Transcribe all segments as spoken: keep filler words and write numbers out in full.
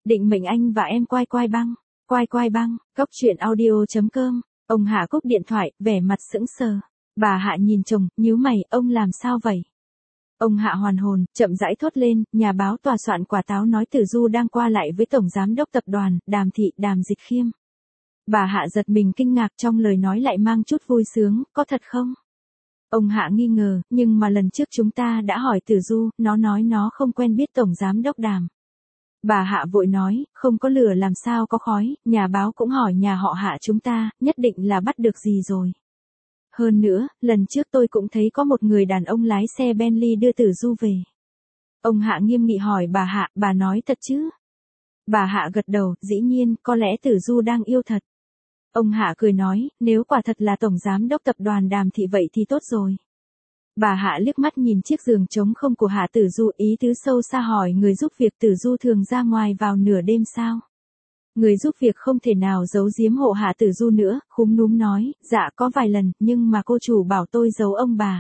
định mệnh anh và em quai quai băng, quai quai băng, cốc truyện audio chấm com. Ông Hạ cúp điện thoại, vẻ mặt sững sờ. Bà Hạ nhìn chồng, nhíu mày, ông làm sao vậy? Ông Hạ hoàn hồn, chậm rãi thốt lên, nhà báo tòa soạn quả táo nói Tử Du đang qua lại với Tổng Giám đốc Tập đoàn, Đàm Thị, Đàm Dịch Khiêm. Bà Hạ giật mình kinh ngạc, trong lời nói lại mang chút vui sướng, có thật không? Ông Hạ nghi ngờ, nhưng mà lần trước chúng ta đã hỏi Tử Du, nó nói nó không quen biết Tổng Giám đốc Đàm. Bà Hạ vội nói, không có lửa làm sao có khói, nhà báo cũng hỏi nhà họ Hạ chúng ta, nhất định là bắt được gì rồi. Hơn nữa, lần trước tôi cũng thấy có một người đàn ông lái xe Bentley đưa Tử Du về. Ông Hạ nghiêm nghị hỏi bà Hạ, bà nói thật chứ? Bà Hạ gật đầu, dĩ nhiên, có lẽ Tử Du đang yêu thật. Ông Hạ cười nói, nếu quả thật là Tổng Giám đốc Tập đoàn Đàm Thị vậy thì tốt rồi. Bà Hạ liếc mắt nhìn chiếc giường trống không của Hạ Tử Du, ý tứ sâu xa hỏi người giúp việc Tử Du thường ra ngoài vào nửa đêm sao? Người giúp việc không thể nào giấu giếm hộ Hạ Tử Du nữa, khúm núm nói, dạ có vài lần, nhưng mà cô chủ bảo tôi giấu ông bà.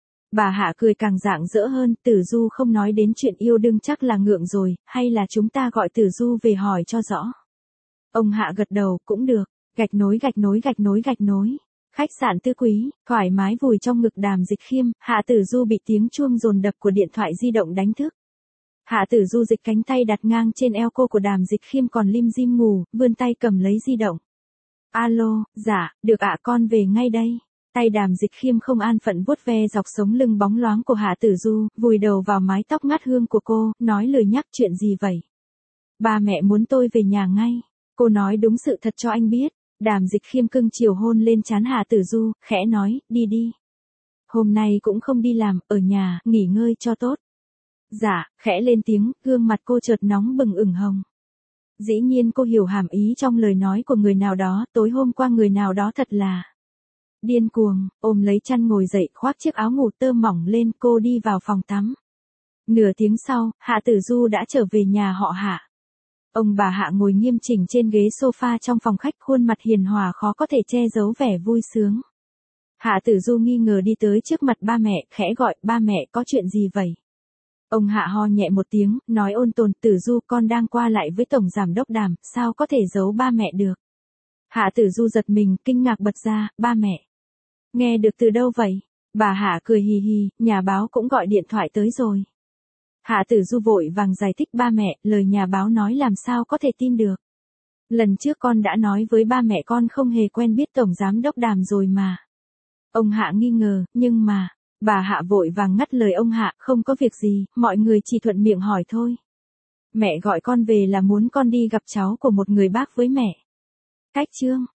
Bà Hạ cười càng rạng rỡ hơn, Tử Du không nói đến chuyện yêu đương chắc là ngượng rồi, hay là chúng ta gọi Tử Du về hỏi cho rõ. Ông Hạ gật đầu, cũng được, gạch nối gạch nối gạch nối gạch nối. Khách sạn Tư Quý, thoải mái vùi trong ngực Đàm Dịch Khiêm, Hạ Tử Du bị tiếng chuông dồn đập của điện thoại di động đánh thức. Hạ Tử Du dịch cánh tay đặt ngang trên eo cô của Đàm Dịch Khiêm còn lim dim ngủ, vươn tay cầm lấy di động. Alo, dạ, được ạ con về ngay đây. Tay Đàm Dịch Khiêm không an phận vuốt ve dọc sống lưng bóng loáng của Hạ Tử Du, vùi đầu vào mái tóc ngát hương của cô, nói lời nhắc chuyện gì vậy? Ba mẹ muốn tôi về nhà ngay. Cô nói đúng sự thật cho anh biết. Đàm Dịch Khiêm cưng chiều hôn lên trán Hạ Tử Du, khẽ nói, đi đi. Hôm nay cũng không đi làm, ở nhà, nghỉ ngơi cho tốt. Dạ, khẽ lên tiếng, gương mặt cô chợt nóng bừng ửng hồng. Dĩ nhiên cô hiểu hàm ý trong lời nói của người nào đó, tối hôm qua người nào đó thật là điên cuồng, ôm lấy chăn ngồi dậy, khoác chiếc áo ngủ tơ mỏng lên, cô đi vào phòng tắm. Nửa tiếng sau, Hạ Tử Du đã trở về nhà họ Hạ. Ông bà Hạ ngồi nghiêm chỉnh trên ghế sofa trong phòng khách, khuôn mặt hiền hòa khó có thể che giấu vẻ vui sướng. Hạ Tử Du nghi ngờ đi tới trước mặt ba mẹ, khẽ gọi, ba mẹ có chuyện gì vậy? Ông Hạ ho nhẹ một tiếng, nói ôn tồn, Tử Du con đang qua lại với Tổng Giám đốc Đàm, sao có thể giấu ba mẹ được? Hạ Tử Du giật mình, kinh ngạc bật ra, ba mẹ. Nghe được từ đâu vậy? Bà Hạ cười hì hì, nhà báo cũng gọi điện thoại tới rồi. Hạ Tử Du vội vàng giải thích, ba mẹ, lời nhà báo nói làm sao có thể tin được. Lần trước con đã nói với ba mẹ con không hề quen biết Tổng Giám đốc Đàm rồi mà. Ông Hạ nghi ngờ, nhưng mà, bà Hạ vội vàng ngắt lời ông Hạ, không có việc gì, mọi người chỉ thuận miệng hỏi thôi. Mẹ gọi con về là muốn con đi gặp cháu của một người bác với mẹ. Cách chương.